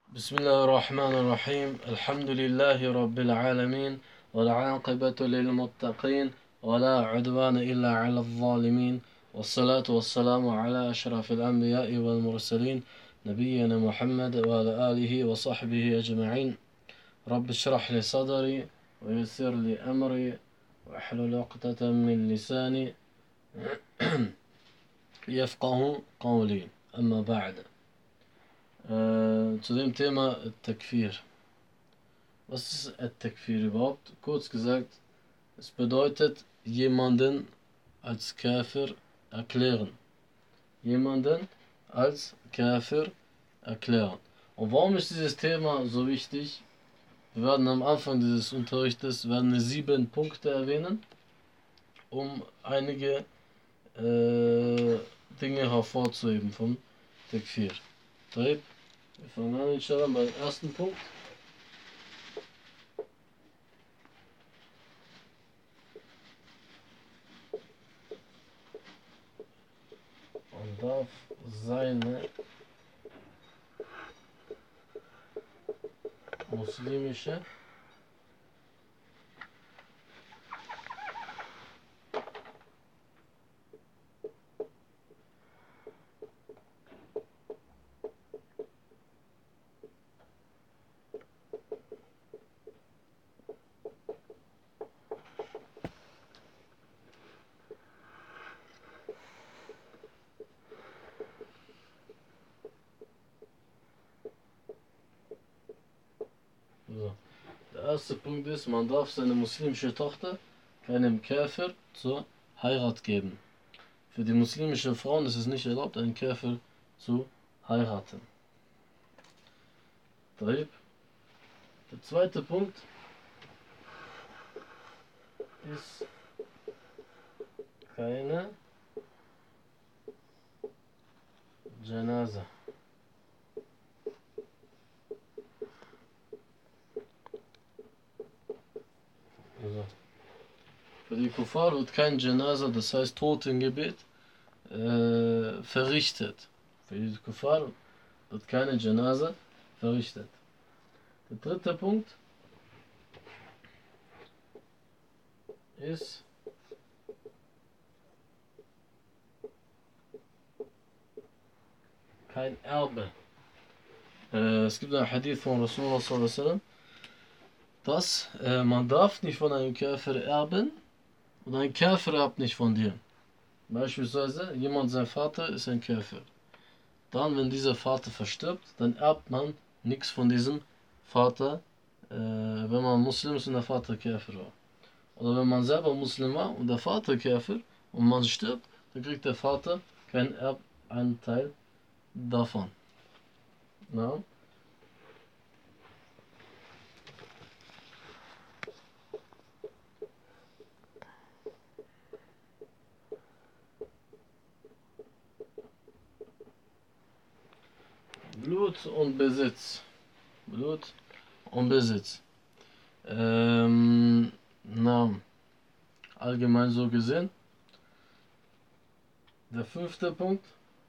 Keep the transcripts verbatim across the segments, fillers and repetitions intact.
بسم الله الرحمن الرحيم الحمد لله رب العالمين والعاقبة للمتقين ولا عدوان إلا على الظالمين والصلاة والسلام على أشرف الأنبياء والمرسلين نبينا محمد وعلى آله وصحبه أجمعين. رب اشرح لي صدري ويسر لي أمري واحلل عقدة من لساني يفقه قولي. أما بعد. Äh, zu dem Thema Takfir. Was ist Takfir überhaupt? Kurz gesagt, es bedeutet jemanden als Kafir erklären. Jemanden als Kafir erklären. Und warum ist dieses Thema so wichtig? Wir werden am Anfang dieses Unterrichtes werden wir sieben Punkte erwähnen, um einige äh, Dinge hervorzuheben vom Takfir. طيب, wir fangen an inshallah beim ersten Punkt. Man darf seine muslimische So. Der erste Punkt ist, man darf seine muslimische Tochter keinem Käfer zur Heirat geben. Für die muslimischen Frauen ist es nicht erlaubt, einen Käfer zu heiraten. Der zweite Punkt ist keine Janaza. Also, für die Kuffar wird kein Janaza, das heißt Totengebet, äh, verrichtet. Für die Kuffar wird keine Janaza verrichtet. Der dritte Punkt ist kein Erbe. Äh, es gibt ein Hadith von Rasulullah sallallahu alaihi wasallam, dass äh, man darf nicht von einem Käfer erben und ein Käfer erbt nicht von dir. Beispielsweise jemand, sein Vater ist ein Käfer. Dann, wenn dieser Vater verstirbt, dann erbt man nichts von diesem Vater, äh, wenn man Muslim ist und der Vater Käfer war. Oder wenn man selber Muslim war und der Vater Käfer und man stirbt, dann kriegt der Vater keinen Erbanteil davon. Na? Blut und Besitz. Blut und Besitz. Ähm, na, allgemein so gesehen. Der fünfte Punkt.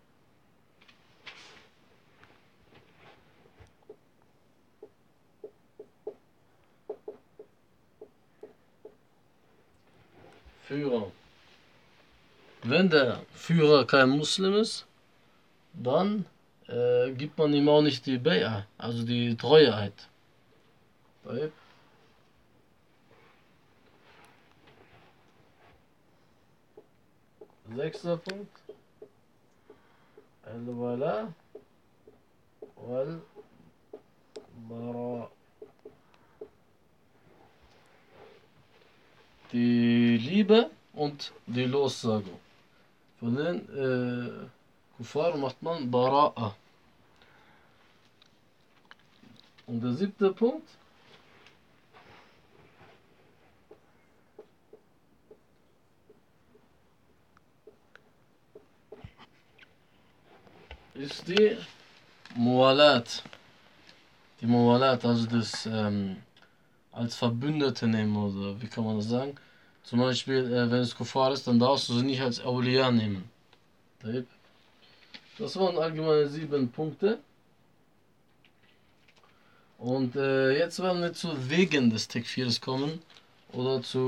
Führer. Wenn der Führer kein Muslim ist, dann äh, gibt man ihm auch nicht die Bay'a, also die Treueeid. Sechster Punkt. Al-Wala wal-Bara. Die Liebe und die Lossagung. Von den äh, Kuffar macht man Bara'a. Und der siebte Punkt ist die Mualat. Die Mualat, also das ähm, als Verbündete nehmen, oder wie kann man das sagen? Zum Beispiel, äh, wenn es Kuffar ist, dann darfst du sie nicht als Awliya nehmen. Das waren allgemeine sieben Punkte. Und äh, jetzt werden wir zu Wegen des Tekfirs kommen. Oder zu,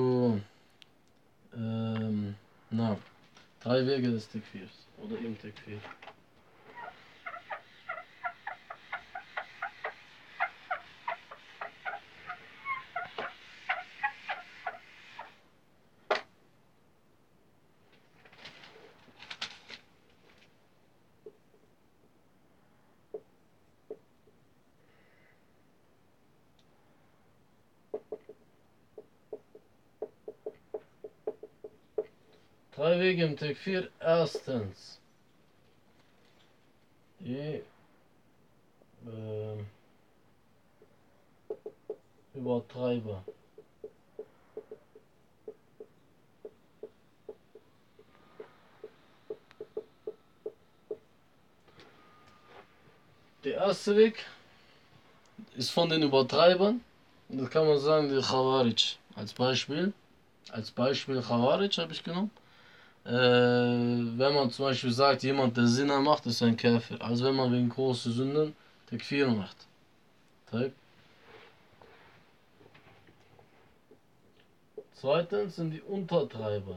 ähm, na, drei Wege des Tekfirs. Oder im Tekfir. Drei Wege im Tekfir. Erstens, die äh, Übertreiber. Der erste Weg ist von den Übertreibern. Und das kann man sagen, die Khawarij. Als Beispiel. Als Beispiel Khawarij habe ich genommen. Äh, wenn man zum Beispiel sagt, jemand, der Sinna macht, ist ein Käfer. Also wenn man wegen großen Sünden Tekfir macht. Zweitens sind die Untertreiber.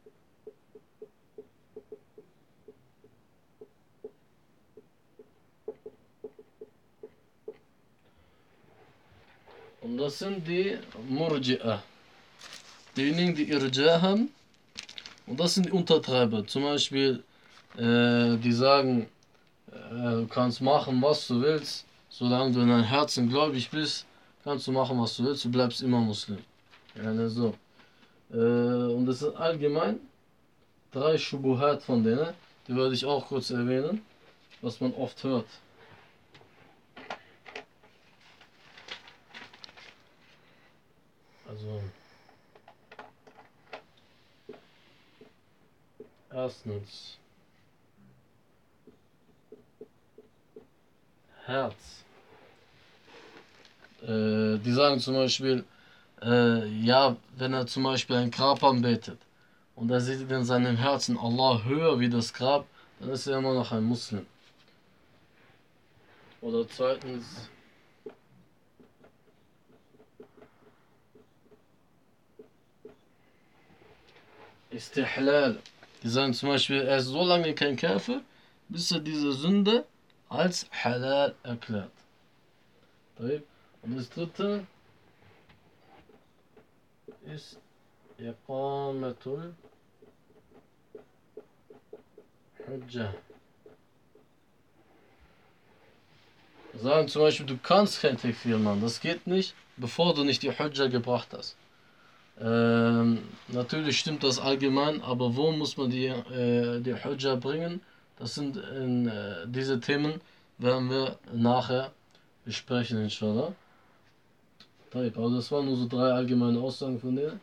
Und das sind die Murji'ah. Diejenigen, die Irja haben. Und das sind die Untertreiber. Zum Beispiel, äh, die sagen, äh, du kannst machen, was du willst. Solange du in deinem Herzen gläubig bist, kannst du machen, was du willst. Du bleibst immer Muslim. Ja, so. Äh, und das sind allgemein drei Shubuhat von denen. Die würde ich auch kurz erwähnen, was man oft hört. Also, erstens, Herz. Äh, die sagen zum Beispiel, äh, ja, wenn er zum Beispiel ein Grab anbetet und er sieht in seinem Herzen Allah höher wie das Grab, dann ist er immer noch ein Muslim. Oder zweitens, Istihlal. Die sagen zum Beispiel, er ist so lange kein Käfer, bis er diese Sünde als Halal erklärt. Und das dritte ist Iqamatul Hujjah. Sagen zum Beispiel, du kannst kein Tekfir machen, das geht nicht, bevor du nicht die Hujjah gebracht hast. Ähm, natürlich stimmt das allgemein, aber wo muss man die, äh, die Hujjah bringen? Das sind in, äh, diese Themen, werden wir nachher besprechen, inshallah. Also das waren nur so drei allgemeine Aussagen von denen.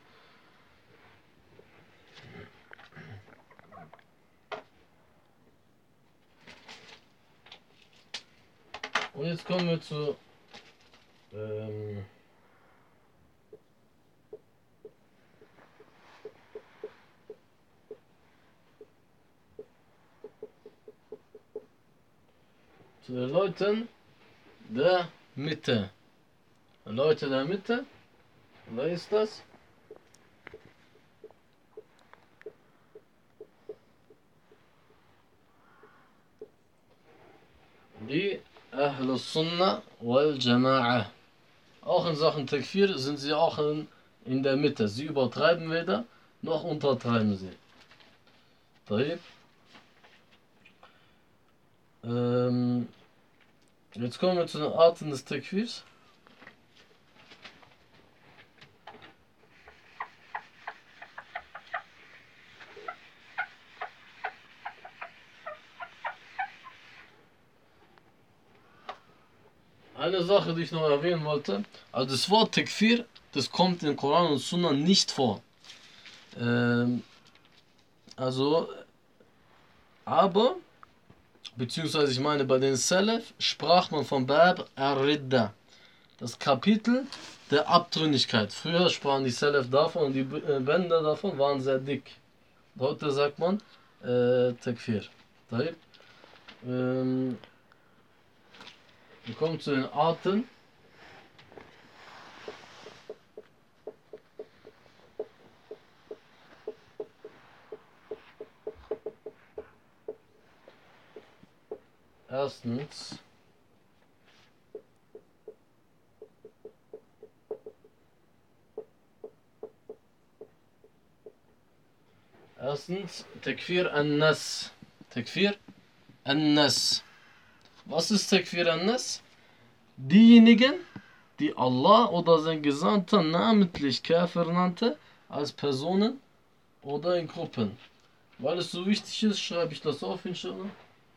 Und jetzt kommen wir zu ähm, zu den Leuten der Mitte. Leute der Mitte, wer ist das? Die Ahlus Sunnah wal Jama'ah. Auch in Sachen Tekfir sind sie auch in, in der Mitte. Sie übertreiben weder, noch untertreiben sie. Ähm, jetzt kommen wir zu den Arten des Tekfirs. Eine Sache, die ich noch erwähnen wollte, also das Wort Tekfir, das kommt in Koran und Sunna nicht vor. Ähm, also, aber, beziehungsweise ich meine, bei den Salaf sprach man von Bab ar-Ridda, das Kapitel der Abtrünnigkeit. Früher sprachen die Salaf davon und die Bänder davon waren sehr dick. Heute sagt man äh, Tekfir. Ähm, wir kommen zu den Arten Erstens, erstens, Tekfir an-Nas. Tekfir an-Nas. Was ist Tekfir an-Nas? Diejenigen, die Allah oder sein Gesandter namentlich Kafir nannte, als Personen oder in Gruppen. Weil es so wichtig ist, schreibe ich das auf, inshallah.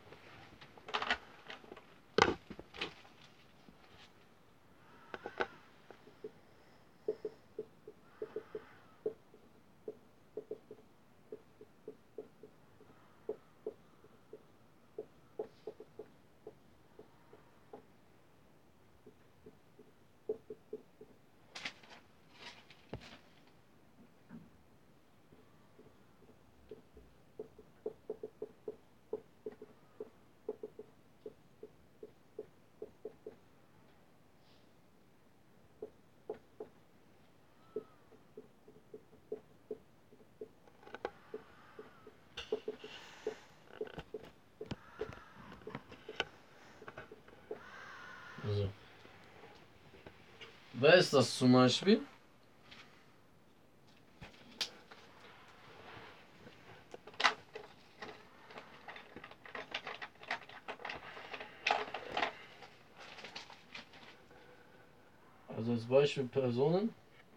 Also. Wer ist das zum Beispiel? Also als Beispiel Personen.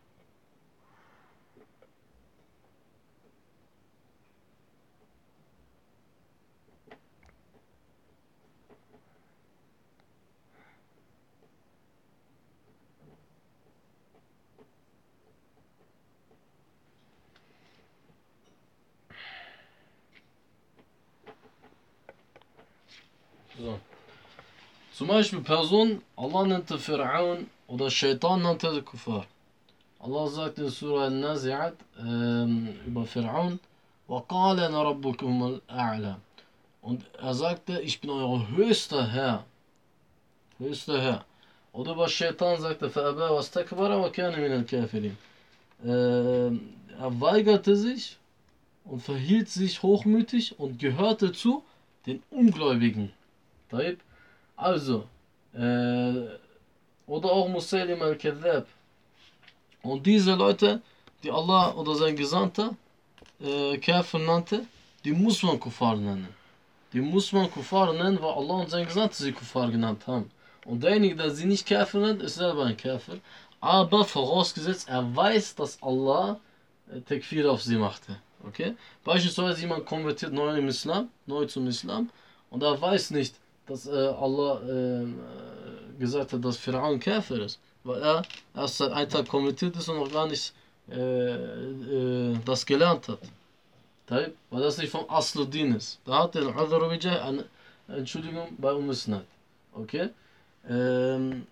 So. Zum Beispiel Personen, Allah nannte Fir'aun oder Shaitan nannte Kuffar. Allah sagt in Surah Al-Nazi'at ähm, über Fir'aun, وَقَالَ أَنَا رَبُّكُمُ الْأَعْلَى. Und er sagte, ich bin euer höchster Herr. Höchster Herr. Oder über Shaitan sagte, فَأَبَى وَاسْتَكْبَرَ وَكَانَ مِنَ الْكَافِرِينَ. Ähm, er weigerte sich und verhielt sich hochmütig und gehörte zu den Ungläubigen. Also, äh, oder auch Musaylim al-Kadhab. Und diese Leute, die Allah oder sein Gesandter äh, Kafir nannte, die muss man Kuffar nennen. Die muss man Kuffar nennen, weil Allah und sein Gesandter sie Kuffar genannt haben. Und derjenige, der sie nicht Kafir nennt, ist selber ein Kafir. Aber vorausgesetzt, er weiß, dass Allah äh, Tekfir auf sie machte. Okay? Beispielsweise jemand konvertiert neu im Islam, neu zum Islam, und er weiß nicht, dass äh, Allah äh, gesagt hat, dass Fir'aun Kafir ist. Weil er erst seit einem Tag konvertiert ist und noch gar nicht äh, äh, das gelernt hat. Weil das nicht vom Asluddin ist. Da hat der Adharubijah eine Entschuldigung bei Umisnad. Okay? Ähm,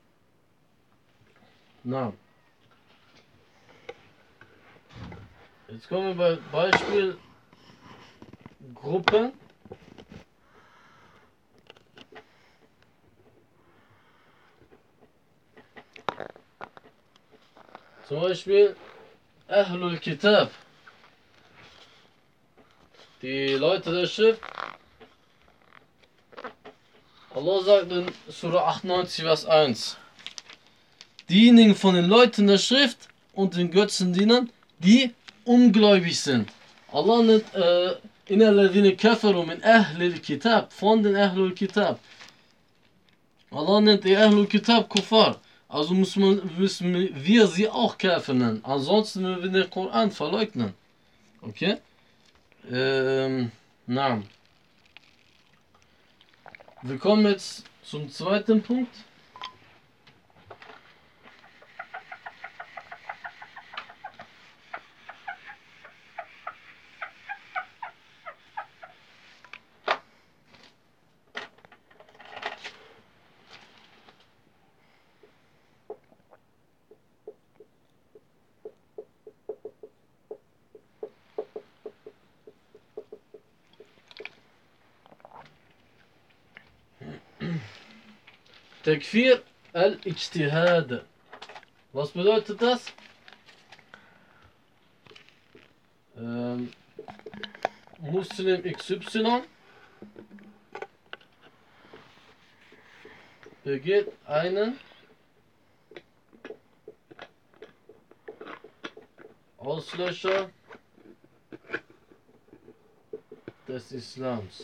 na. Jetzt kommen wir bei Beispiel Gruppen. Zum Beispiel Ahlul Kitab. Die Leute der Schrift. Allah sagt in Surah achtundneunzig, Vers eins. Diejenigen von den Leuten der Schrift und den Götzendienern, die ungläubig sind. Allah nennt äh, Innerladine Kafaru min Ahlul Kitab, von den Ahlul Kitab. Allah nennt die Ahlul Kitab Kuffar. Also müssen wir, müssen wir sie auch Kafir nennen. Ansonsten würden wir den Koran verleugnen. Okay? Ähm, na. Wir kommen jetzt zum zweiten Punkt. Tekfir al-Ijtihad. Was bedeutet das? Ähm, Muslim X Y begeht einen Auslöscher des Islams.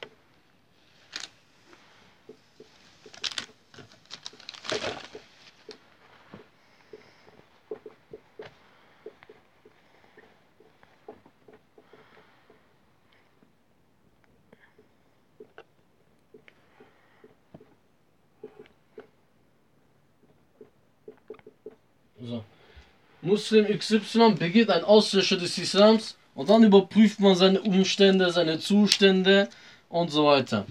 So. Muslim X Y begeht ein Auslöscher des Islams und dann überprüft man seine Umstände, seine Zustände und so weiter.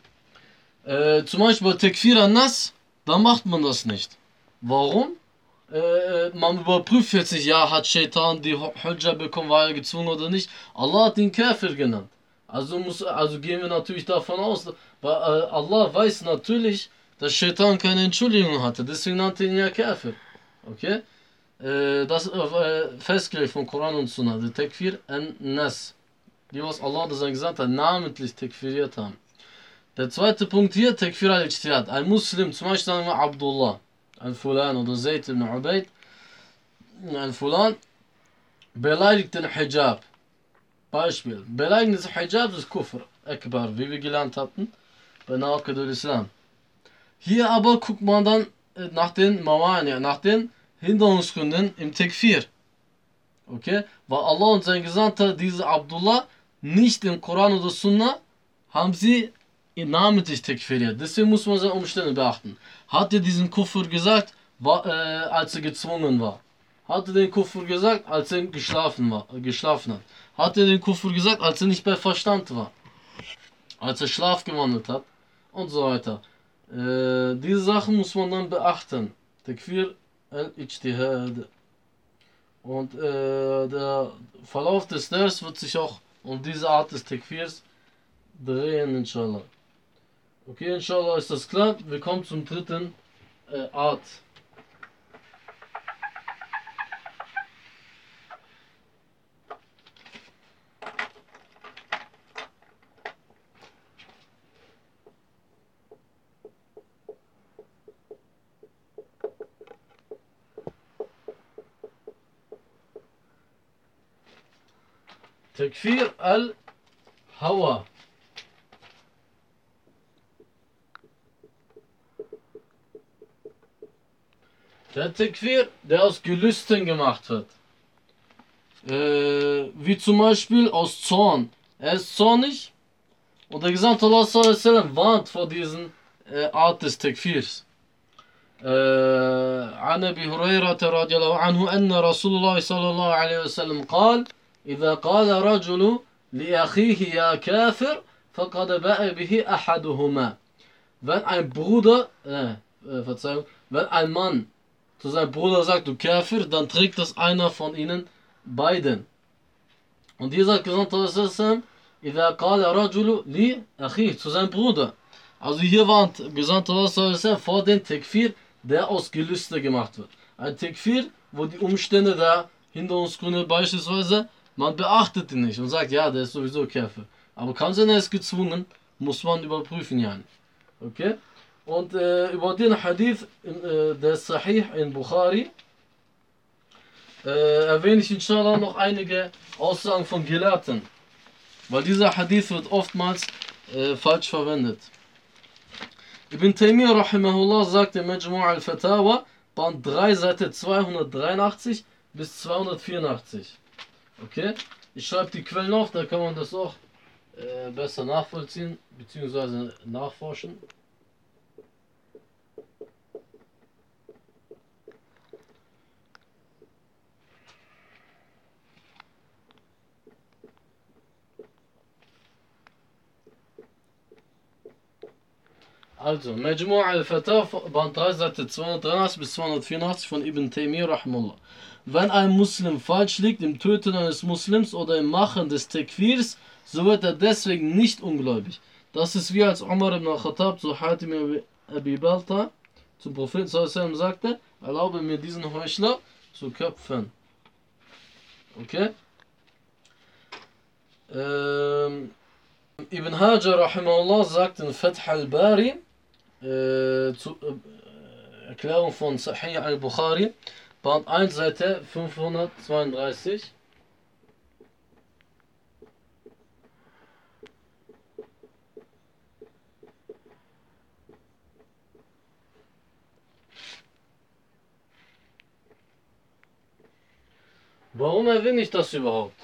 Äh, zum Beispiel Tekfir an-Nas, da macht man das nicht. Warum? Äh, man überprüft jetzt nicht, ja, hat Shaitan die Hujja bekommen, war er gezwungen oder nicht. Allah hat ihn Kafir genannt. Also, muss, also gehen wir natürlich davon aus, weil äh, Allah weiß natürlich, dass Shaitan keine Entschuldigung hatte. Deswegen nannte ihn ja Kafir. Okay? Äh, das ist äh, festgelegt von Koran und Sunnah. Der Tekfir an-Nas. Die, was Allah das gesagt hat, namentlich tekfiriert haben. Der zweite Punkt hier, Tekfir al-Ijtihad. Ein Muslim, zum Beispiel sagen wir Abdullah, ein Fulan oder Zayd ibn Ubayd, ein Fulan, beleidigt den Hijab. Beispiel, beleidigen des Hijab ist Kufr, Akbar, wie wir gelernt hatten, bei Naqid al-Islam. Hier aber guckt man dann nach den Mawani, nach den Hinderungsgründen im Tekfir. Okay? Weil Allah und sein Gesandter, diese Abdullah, nicht im Koran oder Sunnah, haben sie namentlich tekfiriert. Deswegen muss man seine Umstände beachten. Hat er diesen Kufr gesagt, war, äh, als er gezwungen war? Hat er den Kufr gesagt, als er geschlafen, war, äh, geschlafen hat? Hat er den Kufr gesagt, als er nicht bei Verstand war? Als er Schlaf gewandelt hat? Und so weiter. Äh, diese Sachen muss man dann beachten. Tekfir al-Ijtihad. Und äh, der Verlauf des Vers wird sich auch um diese Art des Tekfirs drehen, inshallah. Okay, inshallah ist das klar. Wir kommen zum dritten äh, Art. Tekfir al-Hawa. Der Tekfir, der aus Gelüsten gemacht wird. Äh, wie zum Beispiel aus Zorn. Er ist zornig und der Gesandte Allah sallallahu alaihi wasallam warnt vor diesen äh, Art des Tekfirs. عن أبي هريرة رضي الله عنه أن رسول الله صلى الله عليه وسلم قال إذا قال رجل لأخيه يا كافر فقد باء به أحدهما. Wenn ein Bruder, äh, äh, Verzeihung, wenn ein Mann zu seinem Bruder sagt, du Kafir, dann trägt das einer von ihnen beiden. Und hier sagt Gesandter إذا قال رجل لأخيه, zu seinem Bruder. Also hier warnt Gesandter vor dem Tekfir, der aus Gelüste gemacht wird. Ein Tekfir, wo die Umstände der Hinderungsgründe beispielsweise, man beachtet ihn nicht und sagt, ja, der ist sowieso Kafir. Aber kann sein, er ist gezwungen, muss man überprüfen, ja. Okay? Und äh, über den Hadith, äh, der Sahih in Bukhari, äh, erwähne ich inshallah noch einige Aussagen von Gelehrten. Weil dieser Hadith wird oftmals äh, falsch verwendet. Ibn Taymiyyah rahimahullah sagt in Majmu' al-Fatawa, Band drei, Seite zweihundertdreiundachtzig bis zweihundertvierundachtzig. Okay? Ich schreibe die Quellen auf, da kann man das auch äh, besser nachvollziehen bzw. nachforschen. Also, Majmu' al-Fatawa, Band drei, Seite zweihundertdreiundachtzig bis zweihundertvierundachtzig von Ibn Taymiyyah rahimahullah. Wenn ein Muslim falsch liegt im Töten eines Muslims oder im Machen des Tekfirs, so wird er deswegen nicht ungläubig. Das ist wie als Umar ibn al-Khattab zu Hatim Abi Balta zum Propheten sallallahu alaihi wasallam sagte, erlaube mir diesen Heuchler zu köpfen. Okay? Ähm, Ibn Hajar rahimahullah sagt in Fath al-Bari, äh, zu, äh, Erklärung von Sahih al-Bukhari, Band eins, Seite fünfhundertzweiunddreißig. Warum erwähne ich das überhaupt?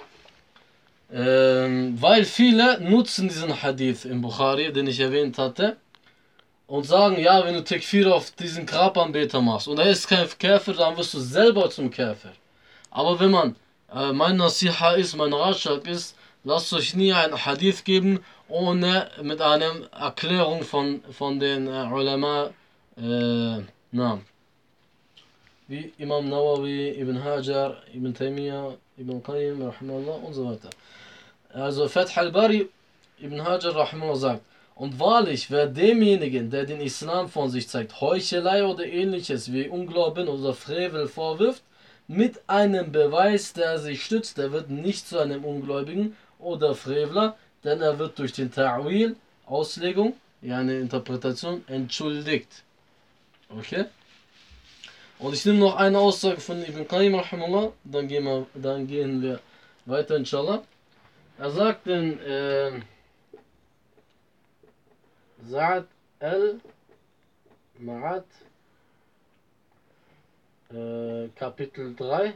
Ähm, weil viele nutzen diesen Hadith im Bukhari, den ich erwähnt hatte, und sagen, ja, wenn du Tekfir auf diesen Grabanbeter machst und er ist kein Käfer, dann wirst du selber zum Käfer. Aber wenn man, äh, mein Nasiha ist, mein Ratschlag ist, lasst euch nie ein Hadith geben, ohne mit einer Erklärung von, von den äh, Ulama, äh, Namen. Wie Imam Nawawi, Ibn Hajar, Ibn Taymiyyah, Ibn Qayyim, Rahimahullah und so weiter. Also Fath al-Bari, Ibn Hajar, Rahimahullah sagt, und wahrlich, wer demjenigen, der den Islam von sich zeigt, Heuchelei oder ähnliches wie Unglauben oder Frevel vorwirft, mit einem Beweis, der sich stützt, der wird nicht zu einem Ungläubigen oder Frevler, denn er wird durch den Ta'wil, Auslegung, ja eine Interpretation, entschuldigt. Okay? Und ich nehme noch eine Aussage von Ibn Qayyim, rahimahullah, dann gehen wir, dann gehen wir weiter, inshallah. Er sagt in äh, Sa'ad al-Ma'ad, äh, Kapitel drei,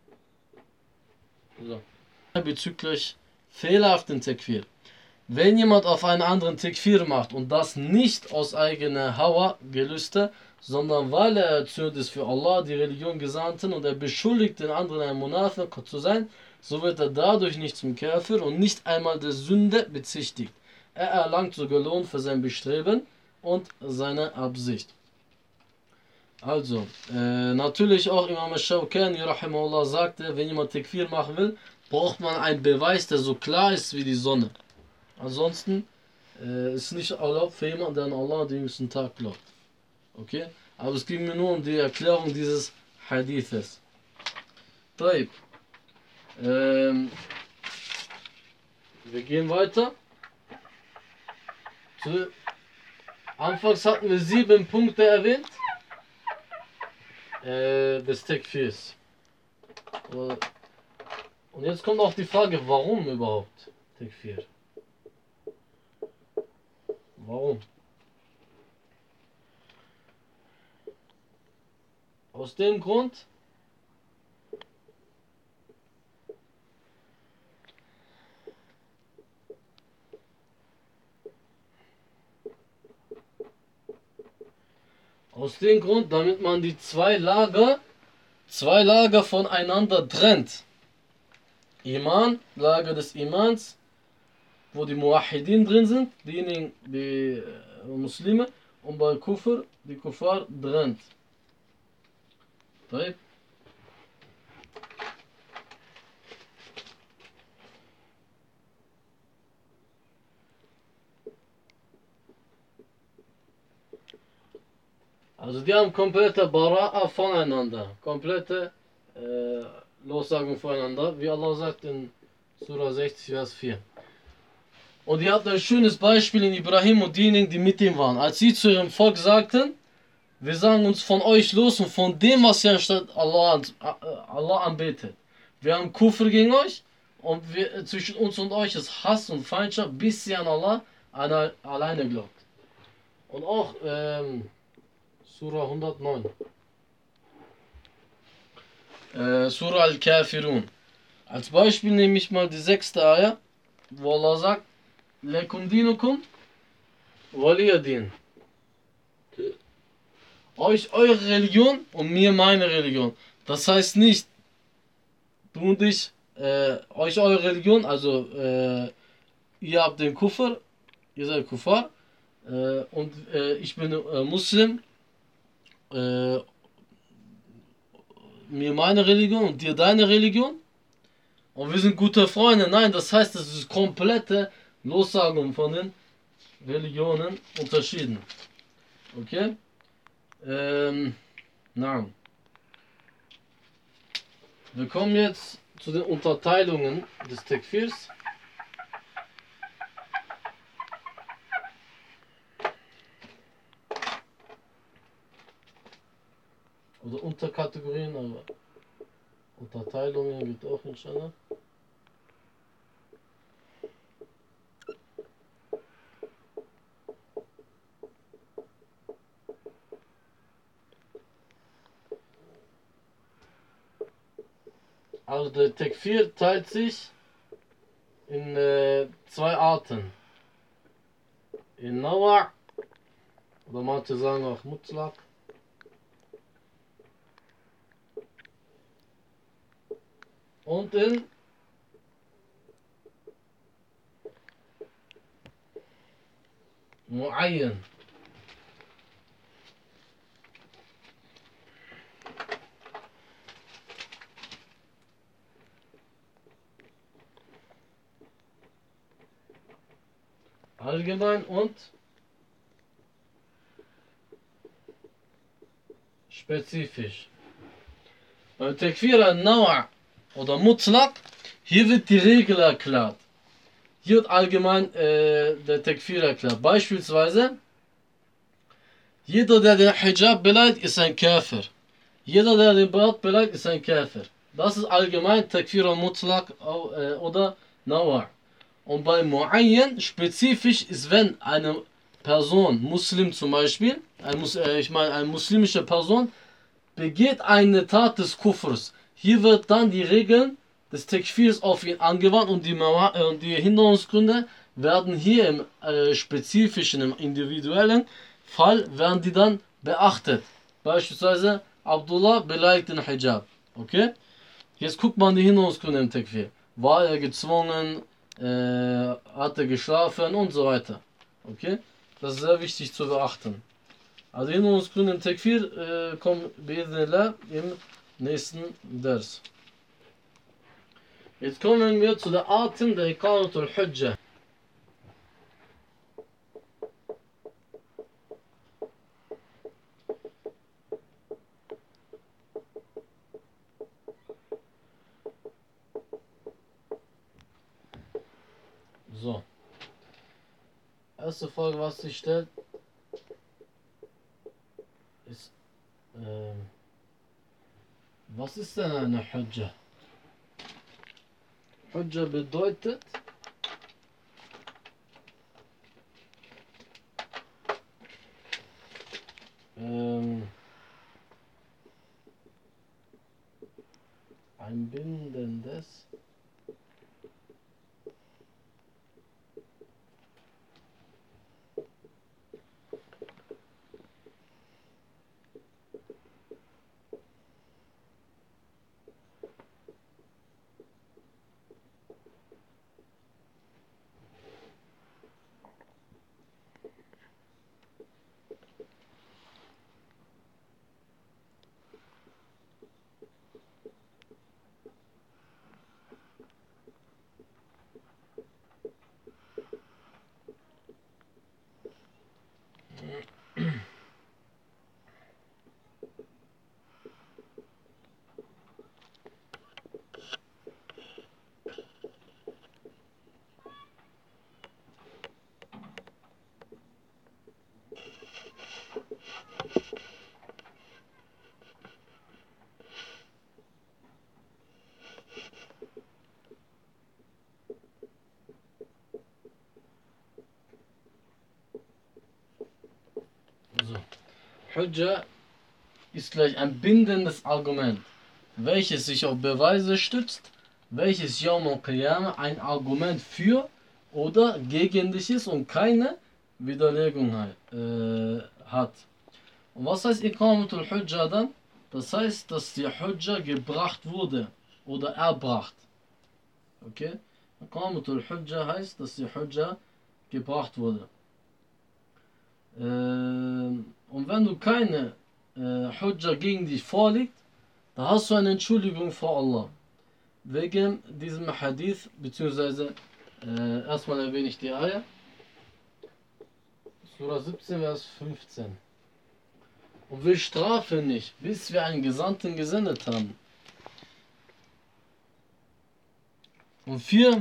so, bezüglich fehlerhaften Tekfir. Wenn jemand auf einen anderen Tekfir macht und das nicht aus eigener Hawa, Gelüste, sondern weil er erzürnt ist für Allah, die Religion Gesandten, und er beschuldigt den anderen ein Munafiq zu sein, so wird er dadurch nicht zum Käfer und nicht einmal der Sünde bezichtigt. Er erlangt sogar Lohn für sein Bestreben und seine Absicht. Also, äh, natürlich auch Imam al-Shawkani, rahimahullah, sagte, wenn jemand Tekfir machen will, braucht man einen Beweis, der so klar ist wie die Sonne. Ansonsten äh, ist nicht erlaubt für jemanden, der an Allah den jüngsten Tag glaubt. Okay? Aber es ging mir nur um die Erklärung dieses Hadithes. Taib. Ähm, wir gehen weiter. Zu, anfangs hatten wir sieben Punkte erwähnt äh, des Tekfirs. Und jetzt kommt auch die Frage, warum überhaupt Tekfir? Warum? Aus dem Grund, aus dem Grund, damit man die zwei Lager, zwei Lager voneinander trennt. Iman, Lager des Imans, wo die Muwahhidin drin sind, diejenigen, die äh, Muslime, und bei Kufr, die Kuffar trennt. طيب. Also die haben komplette Bara'a voneinander, komplette äh, Lossagung voneinander, wie Allah sagt in Surah sechzig, Vers vier. Und die hatten ein schönes Beispiel in Ibrahim und diejenigen, die mit ihm waren. Als sie zu ihrem Volk sagten, wir sagen uns von euch los und von dem, was ihr anstatt Allah, Allah anbetet. Wir haben Kufr gegen euch und wir, zwischen uns und euch ist Hass und Feindschaft, bis ihr an Allah eine, alleine glaubt. Und auch ähm, Surah hundertneun. Äh, Surah Al-Kafirun. Als Beispiel nehme ich mal die sechste Ayah, wo Allah sagt, Lekum dinukum waliyadin. Euch eure Religion und mir meine Religion. Das heißt nicht, du und ich, äh, euch eure Religion, also äh, ihr habt den Kufr, ihr seid Kuffar, äh, und äh, ich bin äh, Muslim, äh, mir meine Religion und dir deine Religion, und wir sind gute Freunde. Nein, das heißt, das ist komplette Lossagung von den Religionen unterschieden. Okay? Ähm, na. Wir kommen jetzt zu den Unterteilungen des Tekfirs. oder Unterkategorien, aber Unterteilungen geht auch inshallah. Also der Tekfir teilt sich in äh, zwei Arten. In Nawa' oder manche sagen auch Mutlaq. Und in Mu'ayyan. Allgemein und spezifisch. Beim Tekfir al-Nawa' oder Mutlaq, hier wird die Regel erklärt. Hier wird allgemein äh, der Tekfir erklärt. Beispielsweise, jeder, der den Hijab beleidigt, ist ein Käfer. Jeder, der den Bart beleidigt, ist ein Käfer. Das ist allgemein Tekfir al-Mutlaq äh, oder Nawa'. Und bei Mu'ayyan spezifisch ist, wenn eine Person, Muslim zum Beispiel, ein, äh, ich meine eine muslimische Person, begeht eine Tat des Kufrs. Hier wird dann die Regeln des Tekfirs auf ihn angewandt und die, äh, und die Hinderungsgründe werden hier im äh, spezifischen, im individuellen Fall, werden die dann beachtet. Beispielsweise Abdullah beleidigt den Hijab. Okay? Jetzt guckt man die Hinderungsgründe im Tekfir. War er gezwungen, äh, hat er geschlafen und so weiter. Okay? Das ist sehr wichtig zu beachten. Also Hinderungsgründe im Tekfir äh, kommen bi'idhnillah im nächsten Vers. Jetzt kommen wir zu der Arten der Iqamatul Hujja. So. Erste Frage, was sich stellt, ist, äh, was ist denn eine Hujja? Hujja bedeutet, ähm, ein bindendes so. Hujja ist gleich ein bindendes Argument, welches sich auf Beweise stützt, welches Yawm al-Qiyamah ein Argument für oder gegen dich ist und keine Widerlegung äh, hat. Und was heißt Iqamatul Hujja dann? Das heißt, dass die Hujja gebracht wurde oder erbracht. Okay? Iqamatul Hujja heißt, dass die Hujja gebracht wurde. Äh, und wenn du keine äh, Hujja gegen dich vorliegt, da hast du eine Entschuldigung vor Allah. Wegen diesem Hadith, beziehungsweise äh, erstmal erwähne ich die Ayah. Surah siebzehn, Vers fünfzehn. Und wir strafen nicht, bis wir einen Gesandten gesendet haben. Und vier,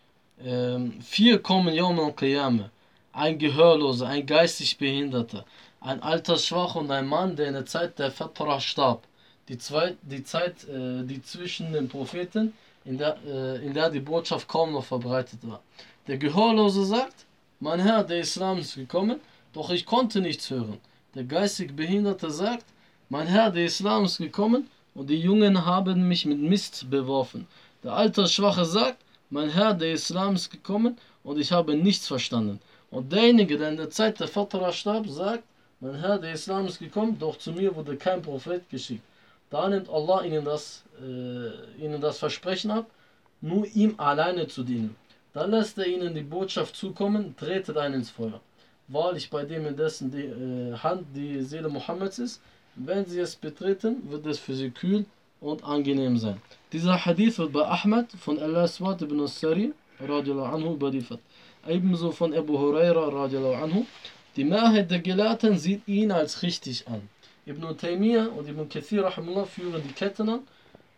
ähm, vier kommen Yawm al-Qiyamah. Ein Gehörloser, ein geistig Behinderter, ein alter Schwacher und ein Mann, der in der Zeit der Fatra starb. Die, zwei, die Zeit, äh, die zwischen den Propheten, in der, äh, in der die Botschaft kaum noch verbreitet war. Der Gehörlose sagt, mein Herr, der Islam ist gekommen, doch ich konnte nichts hören. Der geistig Behinderte sagt, mein Herr, der Islam ist gekommen, und die Jungen haben mich mit Mist beworfen. Der alte Schwache sagt, mein Herr, der Islam ist gekommen, und ich habe nichts verstanden. Und derjenige, der in der Zeit der Fatra starb, sagt, mein Herr, der Islam ist gekommen, doch zu mir wurde kein Prophet geschickt. Da nimmt Allah ihnen das, äh, ihnen das Versprechen ab, nur ihm alleine zu dienen. Dann lässt er ihnen die Botschaft zukommen, tretet ein ins Feuer. Wahrlich, bei dem in dessen die, äh, Hand die Seele Mohammeds ist, wenn sie es betreten, wird es für sie kühl und angenehm sein. Dieser Hadith wird bei Ahmad von Al-Aswad ibn al-Sari radiallahu anhu überliefert. Ebenso von Abu Huraira radiallahu anhu. Die Mehrheit der Gelehrten sieht ihn als richtig an. Ibn Taymiyyah und Ibn Kathir rahimahullah führen die Ketten an,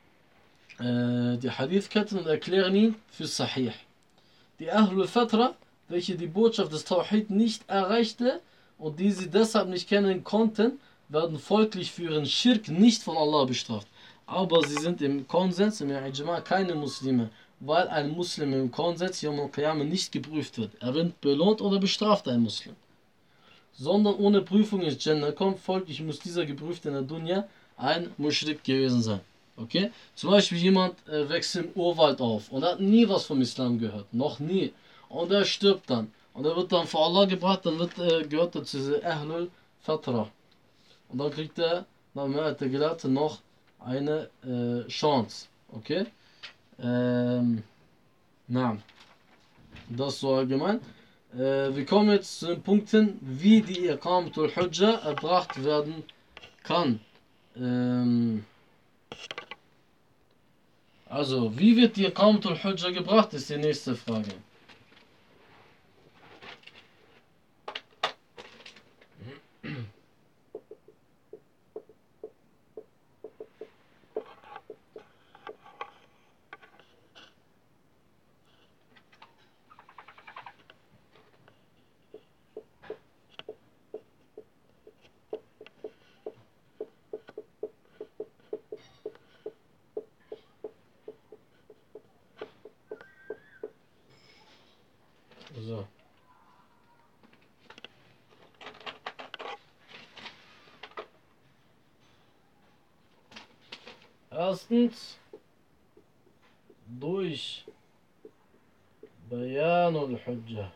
äh, die Hadith-Ketten, und erklären ihn für Sahih. Die Ahlul Fatra, welche die Botschaft des Tawhid nicht erreichte und die sie deshalb nicht kennen konnten, werden folglich für ihren Schirk nicht von Allah bestraft. Aber sie sind im Konsens, im Ijma, keine Muslime, weil ein Muslim im Konsens Yawm al-Qiyamah nicht geprüft wird. Er wird belohnt oder bestraft, ein Muslim. Sondern ohne Prüfung ist Jannah kommt, folglich muss dieser geprüft in der Dunya ein Mushrik gewesen sein. Okay? Zum Beispiel jemand äh, wächst im Urwald auf und hat nie was vom Islam gehört, noch nie. Und er stirbt dann. Und er wird dann vor Allah gebracht, dann wird, äh, gehört er zu dieser Ahlul Fatra. Und dann kriegt er, nach Mehrheit der Gelehrten, noch eine äh, Chance. Okay? Ähm, na, das so allgemein. Äh, wir kommen jetzt zu den Punkten, wie die Iqamatul Hujja erbracht werden kann. Ähm, also, wie wird die Iqamatul Hujja gebracht, ist die nächste Frage. So. Erstens, durch Bayanul Hujja.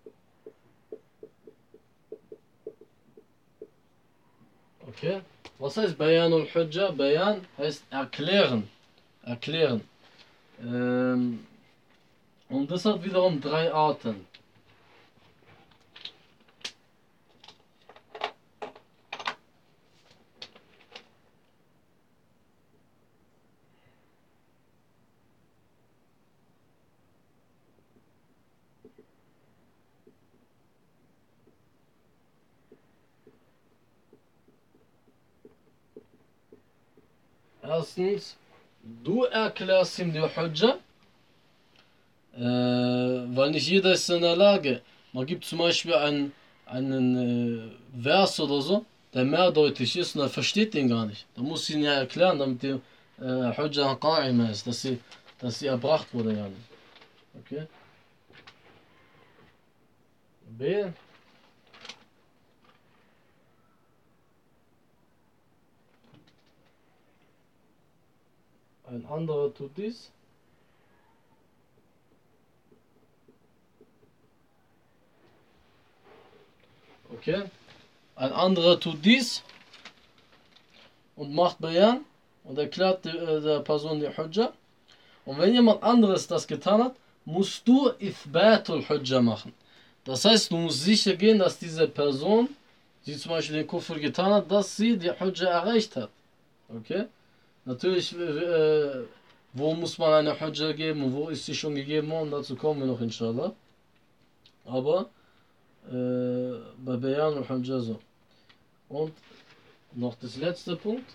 Okay? Was heißt Bayanul Hujja? Bayan heißt erklären. Erklären. Ähm, und das hat wiederum drei Arten. Erstens, du erklärst ihm die Hujja, äh, weil nicht jeder ist in der Lage. Man gibt zum Beispiel einen, einen äh, Vers oder so, der mehrdeutig ist und er versteht den gar nicht. Da muss ich ihn ja erklären, damit die äh, Hujja qa'ima ist, dass sie, dass sie erbracht wurde. Ja nicht. Okay? B. Ein anderer tut dies. Okay? Ein anderer tut dies und macht Bayan und erklärt der, äh, der Person die Hujja. Und wenn jemand anderes das getan hat, musst du Ithbatul Hujja machen. Das heißt, du musst sicher gehen, dass diese Person, die zum Beispiel den Kufr getan hat, dass sie die Hujja erreicht hat. Okay? Natürlich, äh, wo muss man eine Hujja geben und wo ist sie schon gegeben worden, dazu kommen wir noch inshallah. Aber äh, bei Bayan und Hujja so. Und noch das letzte Punkt.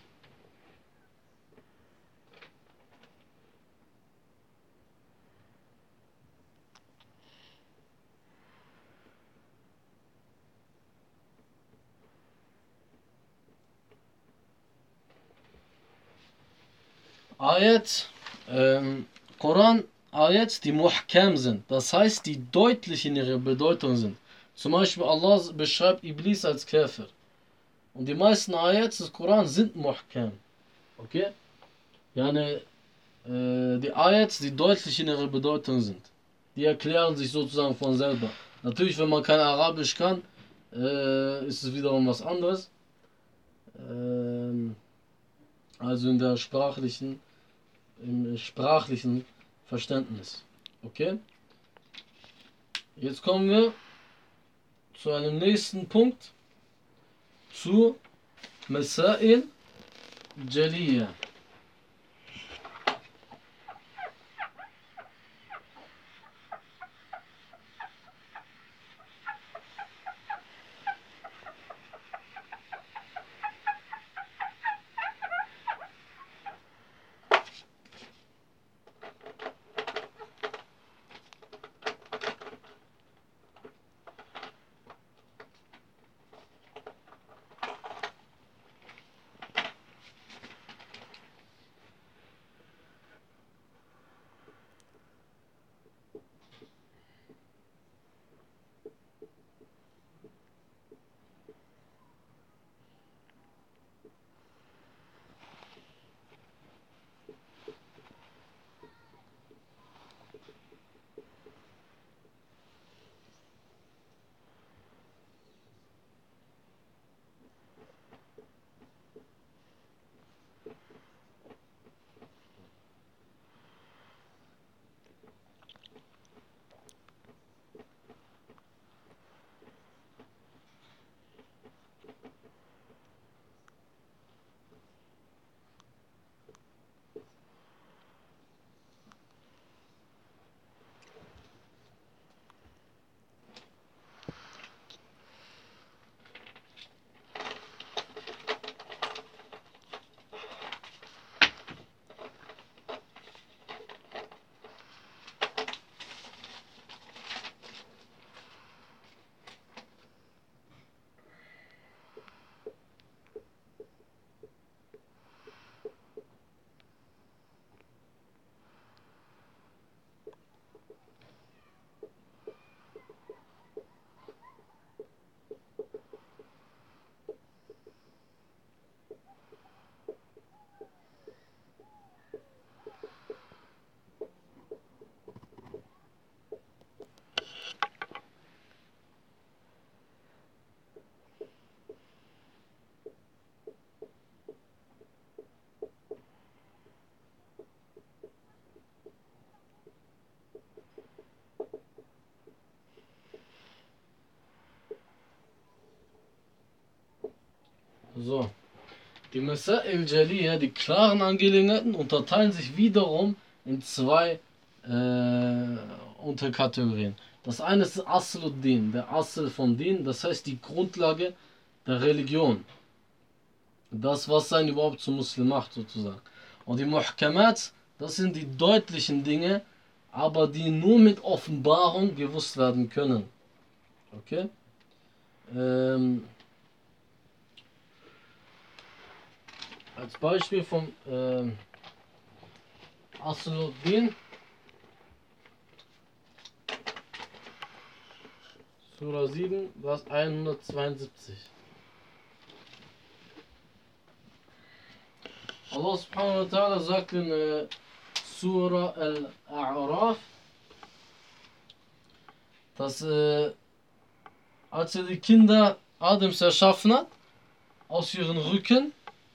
Ayat, ähm, Koran, Ayat, die muhkam sind. Das heißt, die deutlich in ihrer Bedeutung sind. Zum Beispiel Allah beschreibt Iblis als Käfer. Und die meisten Ayats des Koran sind muhkam. Okay? Yani, äh, die Ayats, die deutlich in ihrer Bedeutung sind. Die erklären sich sozusagen von selber. Natürlich, wenn man kein Arabisch kann, äh, ist es wiederum was anderes. Ähm, also in der sprachlichen, im sprachlichen Verständnis. Okay? Jetzt kommen wir zu einem nächsten Punkt. Zu Masail Jaliyah. So. Die Masail Jaliyah, die klaren Angelegenheiten, unterteilen sich wiederum in zwei äh, Unterkategorien. Das eine ist Asluddin, der Asl von Din, das heißt die Grundlage der Religion. Das, was einen überhaupt zum Muslim macht, sozusagen. Und die Muhkamat, das sind die deutlichen Dinge, aber die nur mit Offenbarung gewusst werden können. Okay? Ähm, als Beispiel vom ähm, Asluddin, Surah sieben, Vers hundertzweiundsiebzig. Allah subhanahu wa ta'ala sagt in äh, Surah Al-A'raf, dass äh, als er die Kinder Adams erschaffen hat, aus ihren Rücken,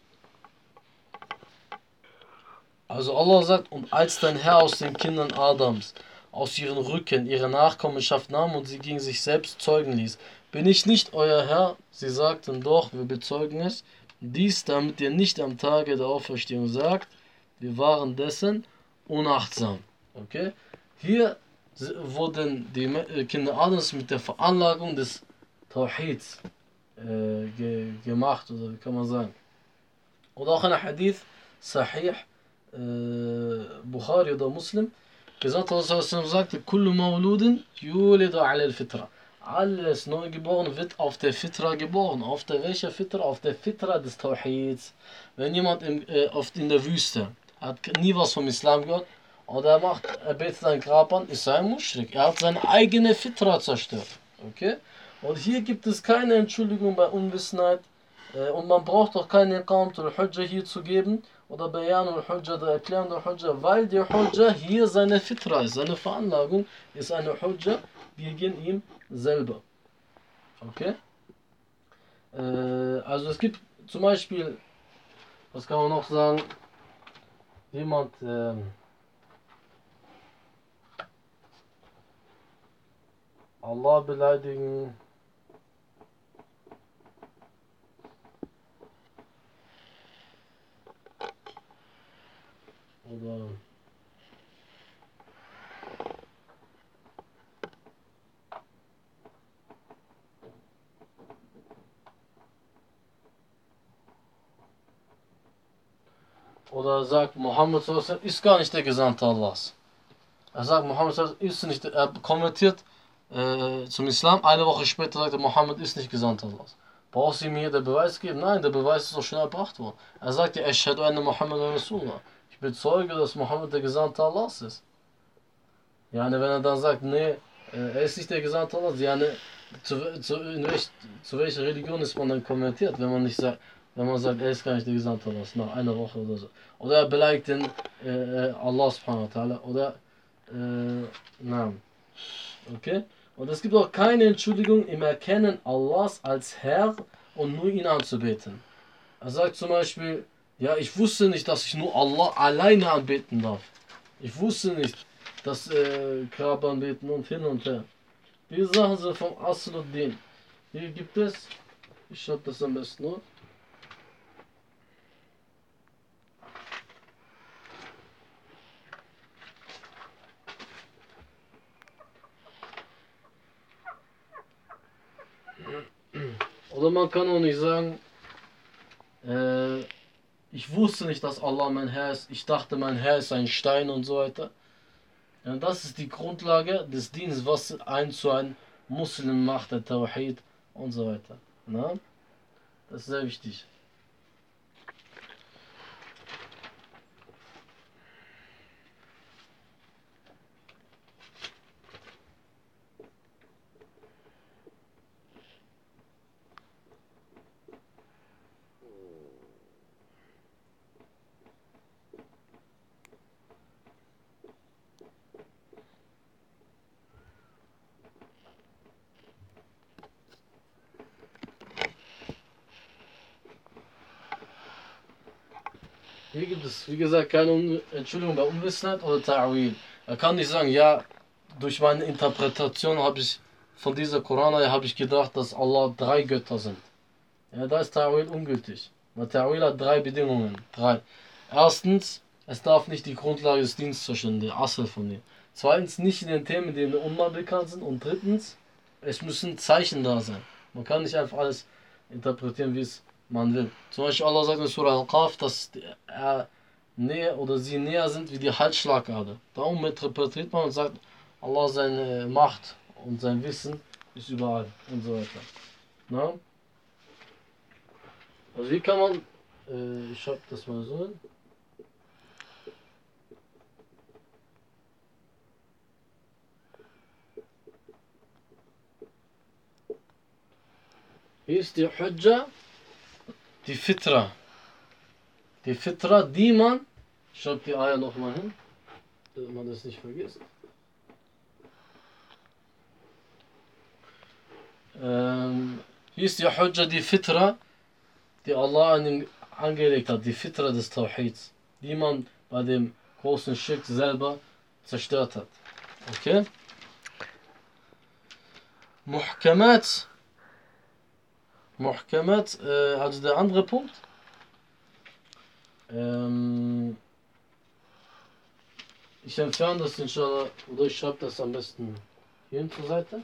also Allah sagt, und als dein Herr aus den Kindern Adams aus ihren Rücken ihre Nachkommenschaft nahm und sie gegen sich selbst zeugen ließ, bin ich nicht euer Herr? Sie sagten doch, wir bezeugen es. Dies, damit ihr nicht am Tage der Auferstehung sagt, wir waren dessen unachtsam. Okay? Hier wurden die Kinder Adams mit der Veranlagung des Tawhids äh, ge gemacht, oder wie kann man sagen. Und auch ein Hadith, Sahih, äh, Bukhari oder Muslim, gesagt, Allah sagte, Kullu Mauludin yulidu ala al-Fitra. Alles Neugeborene wird auf der Fitra geboren. Auf der welcher Fitra? Auf der Fitra des Tawhids. Wenn jemand im, äh, oft in der Wüste hat nie was vom Islam gehört, oder er macht, er betet ein Grab an, ist ein Muschrik. Er hat seine eigene Fitra zerstört. Okay? Und hier gibt es keine Entschuldigung bei Unwissenheit. Äh, und man braucht auch keine Iqamat al-Hujja hier zu geben, oder Bayan al-Hujja, der Erklärung der Hujja, weil der Hujja hier seine Fitra ist, seine Veranlagung ist eine Hujja, wir gehen ihm selber. Okay? Äh, also es gibt zum Beispiel, was kann man noch sagen, jemand, ähm, Allah beleidigen, oder oder sagt, Mohammed ist gar nicht der Gesandte Allahs. Er sagt, Mohammed ist nicht, er konvertiert äh, zum Islam, eine Woche später sagt er, Mohammed ist nicht Gesandter Allahs. Brauchst du ihm hier den Beweis geben? Nein, der Beweis ist doch schon erbracht worden. Er sagt ja, Ashhadu anna Muhammad Rasulullah. Ich bezeuge, dass Mohammed der Gesandte Allahs ist. Ja, ne, wenn er dann sagt, nee, er ist nicht der Gesandte Allahs, ja, ne, zu, zu, in welch, zu welcher Religion ist man dann konvertiert, wenn man nicht sagt, wenn man sagt, er ist gar nicht der Gesandte Allahs, nach einer Woche oder so. Oder er beleidigt den äh, Allah subhanahu wa ta'ala, oder äh, Namen. Okay? Und es gibt auch keine Entschuldigung im Erkennen Allahs als Herr und nur ihn anzubeten. Er sagt zum Beispiel, ja, ich wusste nicht, dass ich nur Allah alleine anbeten darf. Ich wusste nicht, dass äh, Grab anbeten und hin und her. Diese Sachen sind vom Asluddin. Hier gibt es, ich schreibe das am besten nur. Oder man kann auch nicht sagen, äh, ich wusste nicht, dass Allah mein Herr ist, ich dachte, mein Herr ist ein Stein und so weiter. Ja, das ist die Grundlage des Dienstes, was ein zu einem Muslim macht, der Tawhid und so weiter. Na? Das ist sehr wichtig. Hier gibt es, wie gesagt, keine Entschuldigung bei Unwissenheit oder Ta'wil. Er kann nicht sagen, ja, durch meine Interpretation habe ich von dieser Koran habe ich gedacht, dass Allah drei Götter sind. Ja, da ist Ta'wil ungültig. Weil Ta'wil hat drei Bedingungen. Drei. Erstens, es darf nicht die Grundlage des Dienstes zerstören, der Asl von dem. Zweitens, nicht in den Themen, die in der Umma bekannt sind. Und drittens, es müssen Zeichen da sein. Man kann nicht einfach alles interpretieren, wie es man will. Zum Beispiel Allah sagt in Surah Al-Qaf, dass er näher oder sie näher sind wie die Halsschlagader. Darum interpretiert man und sagt, Allah seine Macht und sein Wissen ist überall und so weiter. Na? Also wie kann man, äh, ich schreibe das mal so hin. Hier ist die Hujja, die Fitra. Die Fitra, die man, schreibt die Eier nochmal hin, damit man das nicht vergisst. Ähm, hier ist die Hujja, die Fitra, die Allah an ihn angelegt hat, die Fitra des Tawhids, die man bei dem großen Schirk selber zerstört hat. Okay? Muhkamat, Muhkamat, äh, also der andere Punkt. Ähm, ich entferne das inshallah, oder ich schreibe das am besten hier zur Seite.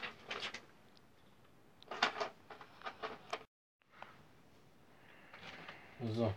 So.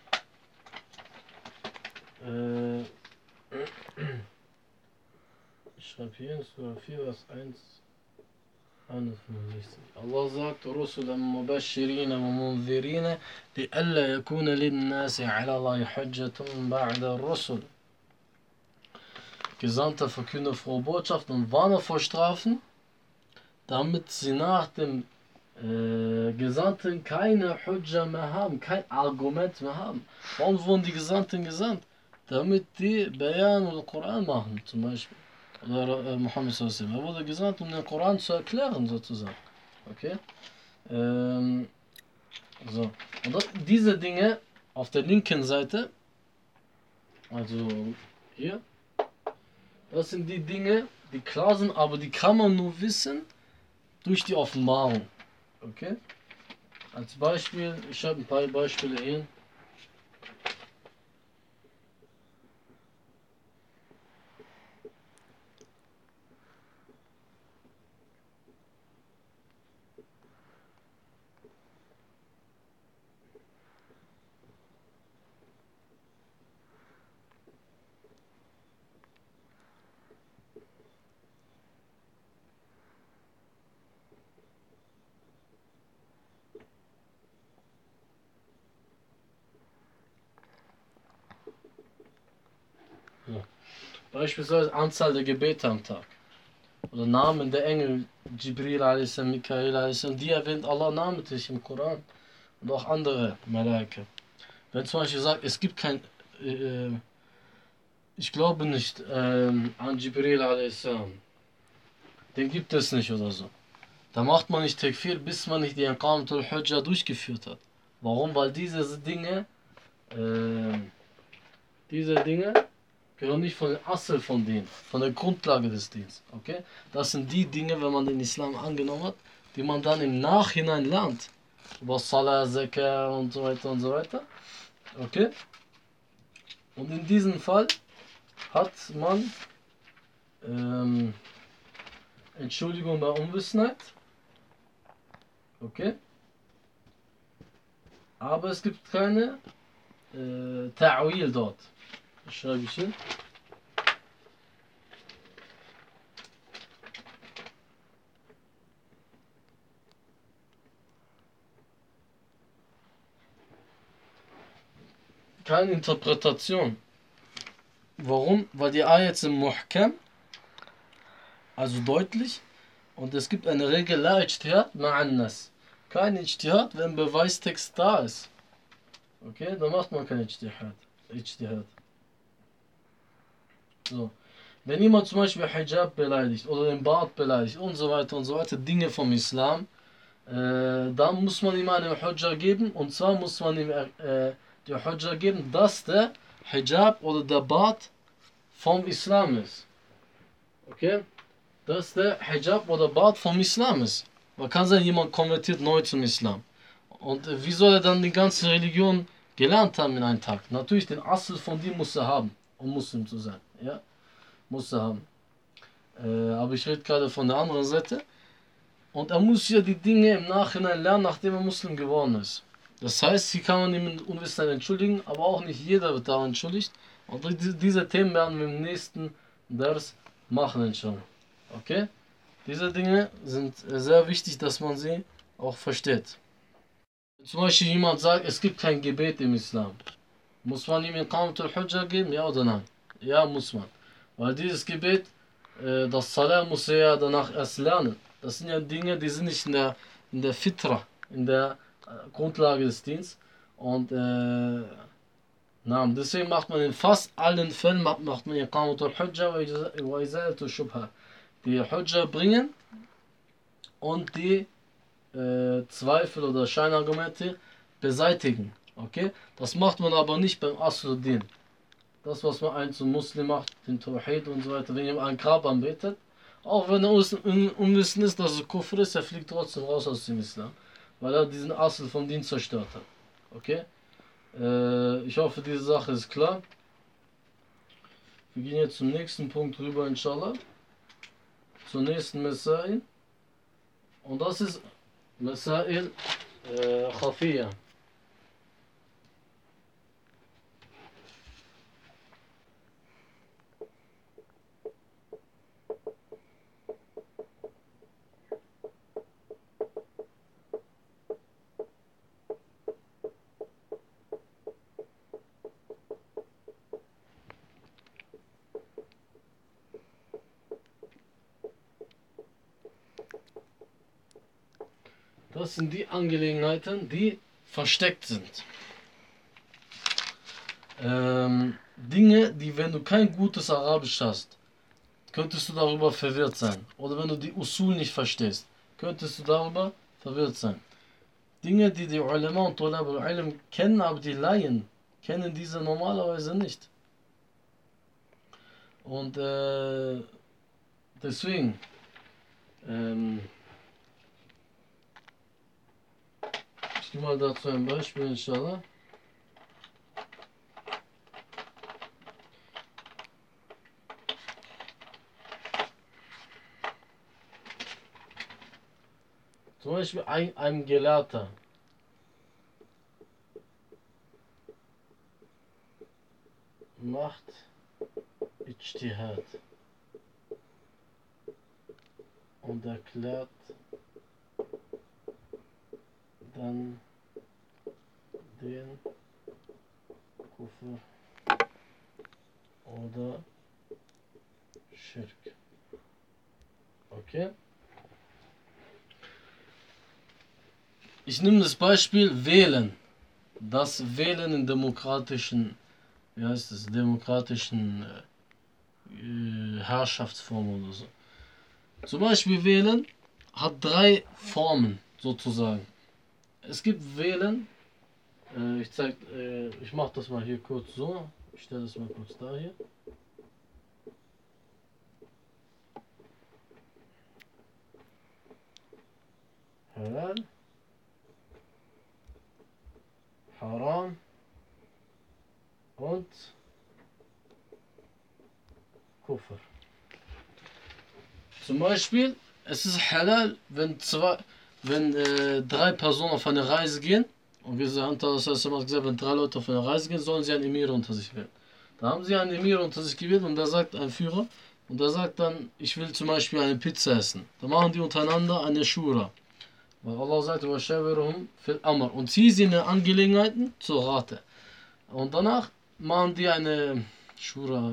Äh, ich schreibe hier in Surah vier, Vers eins. hundertfünfundsechzig. Allah sagt, Rusulan mubashirina wa munzirina, li'alla yakuna linnasi ala Allahi hujjatun ba'da ar-Rusul. Gesandter verkünde frohe Botschaft und warne vor Strafen, damit sie nach dem äh, Gesandten keine Hujja mehr haben, kein Argument mehr haben. Warum wurden die Gesandten gesandt? Damit die Bayan und Koran machen, zum Beispiel. Oder äh, Muhammad sallallahu alaihi wasallam. Er wurde gesandt, um den Koran zu erklären, sozusagen. Okay? Ähm, so. Und das, diese Dinge auf der linken Seite, also hier, das sind die Dinge, die klar sind, aber die kann man nur wissen durch die Offenbarung. Okay? Als Beispiel, ich habe ein paar Beispiele hier. Ja. Beispielsweise Anzahl der Gebete am Tag. Oder Namen der Engel, Jibril a s, Mikael a s, die erwähnt Allah namentlich im Koran. Und auch andere Malaika. Wenn zum Beispiel sagt, es gibt kein, äh, ich glaube nicht ähm, an Jibril a s, den gibt es nicht oder so. Da macht man nicht Takfir, bis man nicht die Iqamatul Hujja durchgeführt hat. Warum? Weil diese Dinge, äh, diese Dinge gehören nicht von der Assel von denen, von der Grundlage des Dienstes. Okay? Das sind die Dinge, wenn man den Islam angenommen hat, die man dann im Nachhinein lernt. Über Salah, Zakah und so weiter und so weiter. Okay? Und in diesem Fall hat man ähm, Entschuldigung bei Unwissenheit. Okay? Aber es gibt keine äh, Ta'wil dort. Das schreibe ich hin. Keine Interpretation. Warum? Weil die Ayat sind Muhkam, also deutlich, und es gibt eine Regel, La Ijtihad ma'an nas. Kein Ijtihad, wenn Beweistext da ist. Okay, dann macht man kein Ijtihad. Ijtihad. So. Wenn jemand zum Beispiel Hijab beleidigt oder den Bart beleidigt und so weiter und so weiter, Dinge vom Islam, äh, dann muss man ihm eine Hujja geben, und zwar muss man ihm äh, die Hujja geben, dass der Hijab oder der Bart vom Islam ist. Okay? Dass der Hijab oder Bart vom Islam ist. Man kann sein, jemand konvertiert neu zum Islam. Und äh, wie soll er dann die ganze Religion gelernt haben in einem Tag? Natürlich, den Assel von dem muss er haben, um Muslim zu sein. Ja? Muss er haben. Äh, aber ich rede gerade von der anderen Seite. Und er muss ja die Dinge im Nachhinein lernen, nachdem er Muslim geworden ist. Das heißt, hier kann man ihm in Unwissenheit entschuldigen, aber auch nicht jeder wird daran entschuldigt. Und diese Themen werden wir im nächsten Vers machen, inshallah. Okay? Diese Dinge sind sehr wichtig, dass man sie auch versteht. Wenn zum Beispiel jemand sagt, es gibt kein Gebet im Islam, muss man ihm Iqamatul Hujja geben, ja oder nein? Ja, muss man. Weil dieses Gebet, äh, das Salah muss er ja danach erst lernen. Das sind ja Dinge, die sind nicht in der, in der Fitra, in der äh, Grundlage des Dienstes. Und äh, na, deswegen macht man in fast allen Fällen macht, macht man Iqamatul Hujja wa Izalatul Shubha. Die Hujja bringen und die äh, Zweifel oder Scheinargumente beseitigen. Okay? Das macht man aber nicht beim Asluddin. Das, was man ein zum Muslim macht, den Tawhid und so weiter, wenn jemand einen Grab anbetet, auch wenn er unwissen ist, dass es Kufr ist, er fliegt trotzdem raus aus dem Islam, weil er diesen Asl vom Dien zerstört hat. Okay? Äh, ich hoffe, diese Sache ist klar. Wir gehen jetzt zum nächsten Punkt rüber, inshallah. Zur nächsten Masail. Und das ist Masail äh, Khafiyya. Das sind die Angelegenheiten, die versteckt sind. Ähm, Dinge, die, wenn du kein gutes Arabisch hast, könntest du darüber verwirrt sein. Oder wenn du die Usul nicht verstehst, könntest du darüber verwirrt sein. Dinge, die die Ulama und Tulab al-Ilm kennen, aber die Laien kennen diese normalerweise nicht. Und äh, deswegen, ähm, ich gebe mal dazu ein Beispiel, inshallah. Zum Beispiel ein, ein Gelehrter macht Ijtihad und erklärt dann den Kufr oder Schirk. Okay? Ich nehme das Beispiel Wählen. Das Wählen in demokratischen, wie heißt es, demokratischen äh, Herrschaftsformen oder so. Zum Beispiel Wählen hat drei Formen sozusagen. Es gibt Wählen, äh, ich zeig, äh, ich mache das mal hier kurz so, ich stelle das mal kurz da hier. Halal, Haram und Kufr. Zum Beispiel, es ist halal, wenn zwei, wenn äh, drei Personen auf eine Reise gehen, und wir sagen, das heißt, gesagt, wenn drei Leute auf eine Reise gehen, sollen sie einen Emir unter sich wählen. Da haben sie einen Emir unter sich gewählt und da sagt ein Führer, und der sagt dann, ich will zum Beispiel eine Pizza essen. Da machen die untereinander eine Shura. Weil Allah sagt, وَشَاوِرْهُمْ فِي الْأَمْرِ, und zieh sie in den Angelegenheiten zur Rate. Und danach machen die eine Shura,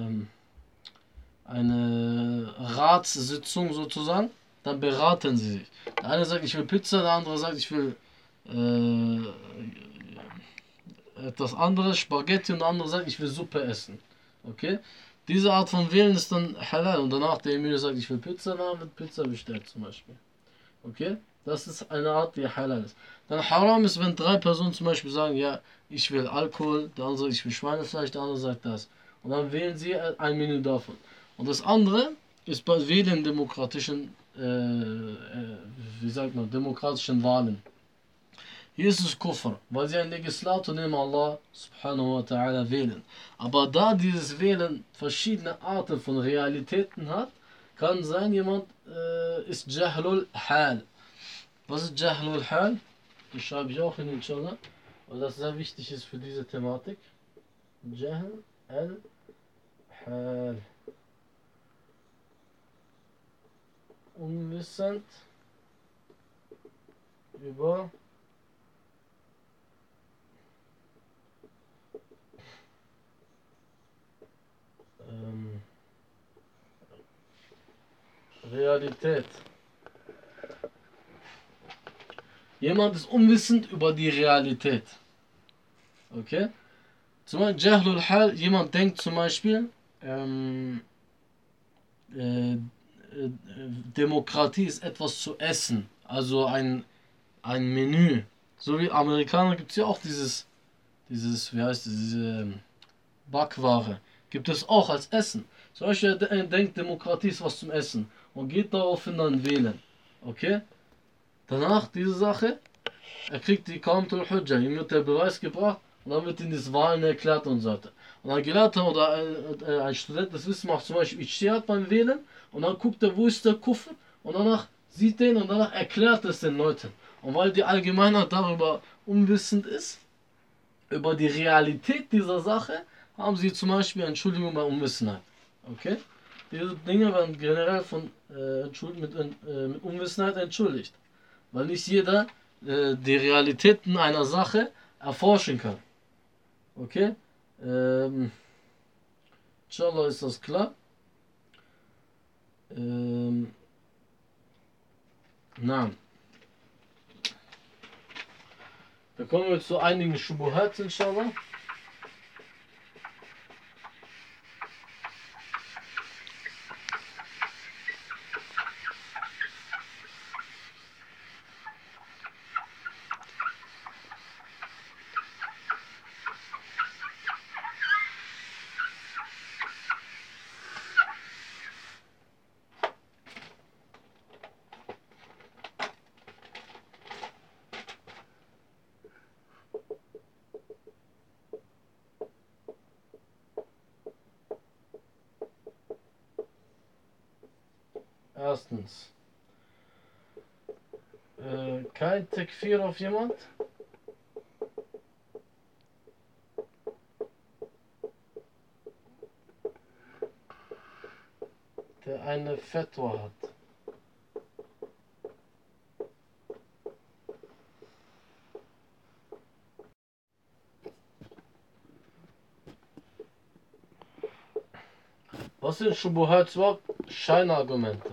eine Ratssitzung sozusagen, dann beraten sie sich. Der eine sagt, ich will Pizza, der andere sagt, ich will äh, etwas anderes, Spaghetti, und der andere sagt, ich will Suppe essen. Okay? Diese Art von Wählen ist dann halal, und danach der Emir sagt, ich will Pizza, dann wird Pizza bestellt zum Beispiel. Okay? Das ist eine Art, die halal ist. Dann Haram ist, wenn drei Personen zum Beispiel sagen, ja, ich will Alkohol, der andere sagt, ich will Schweinefleisch, der andere sagt das. Und dann wählen sie ein Menü davon. Und das andere ist bei Wählen demokratischen, äh, äh, wie sagt man, demokratischen Wahlen. Hier ist es Kufr, weil sie einen Legislator neben Allah subhanahu wa ta'ala wählen. Aber da dieses Wählen verschiedene Arten von Realitäten hat, kann sein, jemand äh, ist Jahlul Hal. Was ist Jahlul Hal? Das schreibe ich auch hin, inshallah, weil das sehr wichtig ist für diese Thematik. Jahl al Hal. Unwissend über ähm, Realität. Jemand ist unwissend über die Realität. Okay? Zum Beispiel Jahlul Hal, jemand denkt zum Beispiel, ähm, äh, äh, Demokratie ist etwas zu essen, also ein, ein Menü. So wie Amerikaner gibt es ja auch dieses, dieses, wie heißt es, diese Backware. Gibt es auch als Essen. Zum Beispiel er denkt, Demokratie ist was zum Essen und geht daraufhin dann wählen. Okay? Danach diese Sache, er kriegt die Qamtul Hujja, ihm wird der Beweis gebracht und dann wird ihm das Wahlen erklärt und so weiter. Und ein Gelehrter oder ein, ein Student das Wissen macht zum Beispiel Ijtihad beim Wählen und dann guckt er, wo ist der Kufr, und danach sieht er ihn und danach erklärt es den Leuten. Und weil die Allgemeinheit darüber unwissend ist, über die Realität dieser Sache, haben sie zum Beispiel Entschuldigung bei Unwissenheit. Okay? Diese Dinge werden generell von, äh, mit, äh, mit Unwissenheit entschuldigt. Weil nicht jeder äh, die Realitäten einer Sache erforschen kann. Okay? Ähm, Inshallah ist das klar. Ähm, na. Da kommen wir zu einigen Shubuhat, inshallah. Erstens, äh, kein Tekfir auf jemand, der eine Fatwa hat. Was sind Shubuhat überhaupt? Scheinargumente.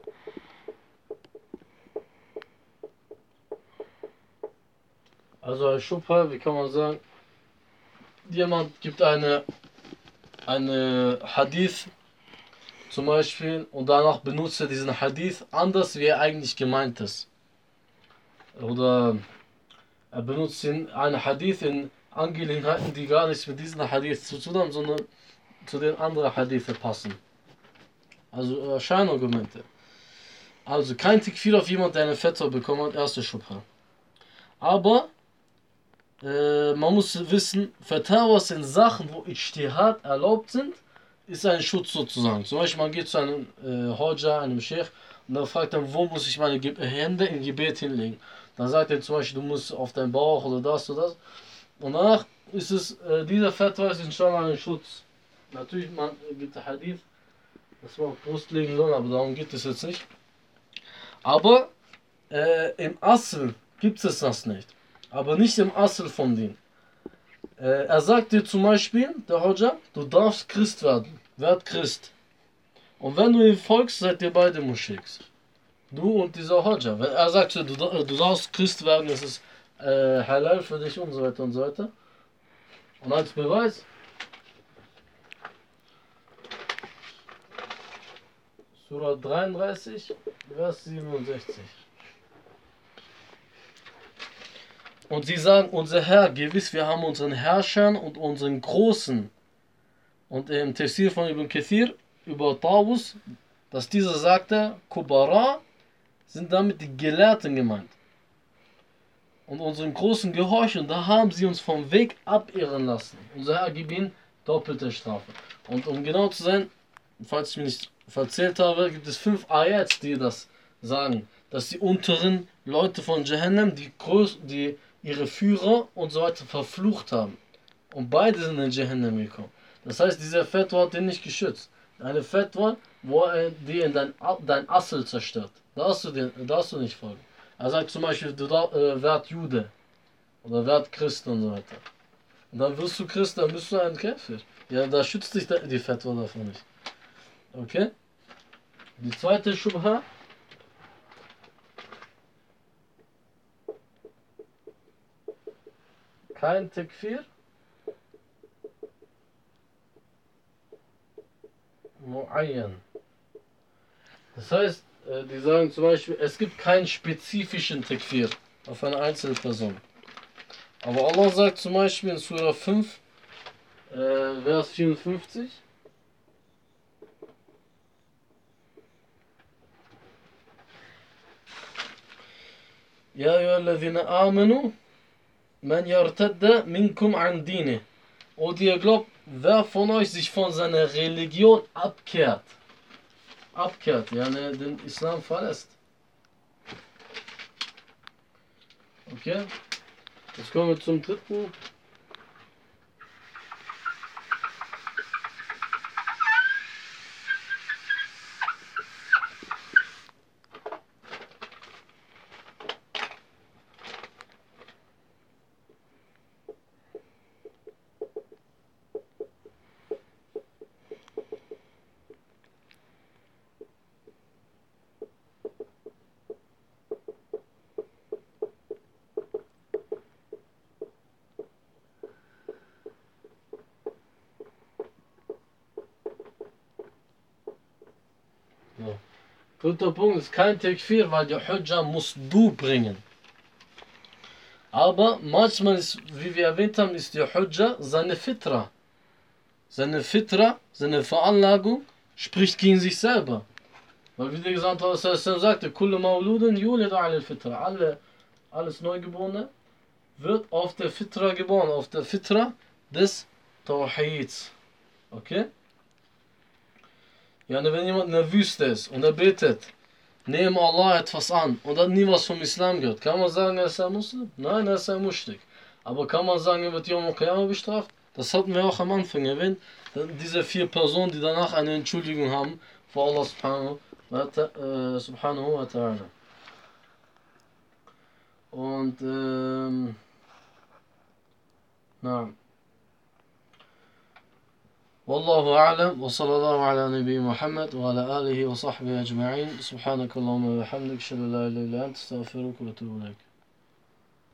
Also ein Schubha, wie kann man sagen, jemand gibt eine, eine Hadith zum Beispiel und danach benutzt er diesen Hadith anders, wie er eigentlich gemeint ist. Oder er benutzt ihn, einen Hadith in Angelegenheiten, die gar nichts mit diesem Hadith zu tun haben, sondern zu den anderen Hadithe passen. Also äh, Scheinargumente. Also kein Tikfir auf jemand, der eine Fatwa bekommen hat, erste Schubha. Aber äh, man muss wissen, Fatawas in Sachen, wo Ijtihad erlaubt sind, ist ein Schutz sozusagen. Zum Beispiel man geht zu einem äh, Hoja, einem Sheikh, und dann fragt er, wo muss ich meine Ge Hände im Gebet hinlegen. Dann sagt er zum Beispiel, du musst auf deinen Bauch oder das oder das. Und danach ist es, äh, dieser Fatwa ist inshallah ein Schutz. Natürlich, man äh, gibt der Hadith, dass man auf Brust legen soll, aber darum geht es jetzt nicht. Aber äh, im Asl gibt es das nicht. Aber nicht im Asl von denen. Äh, er sagt dir zum Beispiel, der Hoja, du darfst Christ werden. Werd Christ. Und wenn du ihm folgst, seid ihr beide Muschiks. Du und dieser Hoja. Wenn er sagt, du, du darfst Christ werden, das ist äh, halal für dich und so weiter und so weiter. Und als Beweis, Surah dreiunddreißig, Vers siebenundsechzig. Und sie sagen, unser Herr, gewiss, wir haben unseren Herrschern und unseren Großen. Und im Tafsir von Ibn Kathir über Tawus, dass dieser sagte, Kubara sind damit die Gelehrten gemeint. Und unseren Großen gehorchen, da haben sie uns vom Weg abirren lassen. Unser Herr gibt ihnen doppelte Strafe. Und um genau zu sein, falls ich mir nicht verzählt habe, gibt es fünf Ayats, die das sagen, dass die unteren Leute von Jahannam, die, Groß, die ihre Führer und so weiter verflucht haben. Und beide sind in Jahannam gekommen. Das heißt, dieser Fatwa hat den nicht geschützt. Eine Fatwa, wo er dir in dein, dein Assel zerstört. Darfst du, den, darfst du nicht folgen. Er sagt zum Beispiel, du äh, werd Jude oder werd Christ und so weiter. Und dann wirst du Christ, dann bist du ein Käfer. Ja, da schützt dich die Fatwa davon nicht. Okay? Die zweite Schubha. Kein Tekfir. Mu'ayyan. Das heißt, die sagen zum Beispiel, es gibt keinen spezifischen Tekfir auf eine einzelne Person. Aber Allah sagt zum Beispiel in Surah fünf, äh, Vers vierundfünfzig, Ja, ayyuhalladhina amanu, man yartadda minkum an dini. Und ihr glaubt, wer von euch sich von seiner Religion abkehrt, abkehrt, ja, ne, den Islam verlässt. Okay? Jetzt kommen wir zum dritten. Dritter Punkt ist kein Tekfir, weil die Hujja musst du bringen. Aber manchmal ist, wie wir erwähnt haben, ist die Hujja seine Fitra. Seine Fitra, seine Veranlagung spricht gegen sich selber. Weil wie der Gesandte Allah sagte, Kullu Mauludin yulidu ala al-Fitra. Alle, alles Neugeborene wird auf der Fitra geboren, auf der Fitra des Tawhids. Okay? Ja, wenn jemand in der Wüste ist und er betet, nehme Allah etwas an und hat nie was vom Islam gehört, kann man sagen, er ist ein Muslim? Nein, er ist ein Mushrik. Aber kann man sagen, er wird Yom al-Qiyamah bestraft? Das hatten wir auch am Anfang erwähnt. Diese vier Personen, die danach eine Entschuldigung haben vor Allah subhanahu wa ta'ala. Und, ähm, na. والله أعلم وصلى الله على نبي محمد وعلى آله وصحبه أجمعين سبحانك اللهم وبحمدك أشهد أن لا إله إلا أنت أستغفرك وأتوب إليك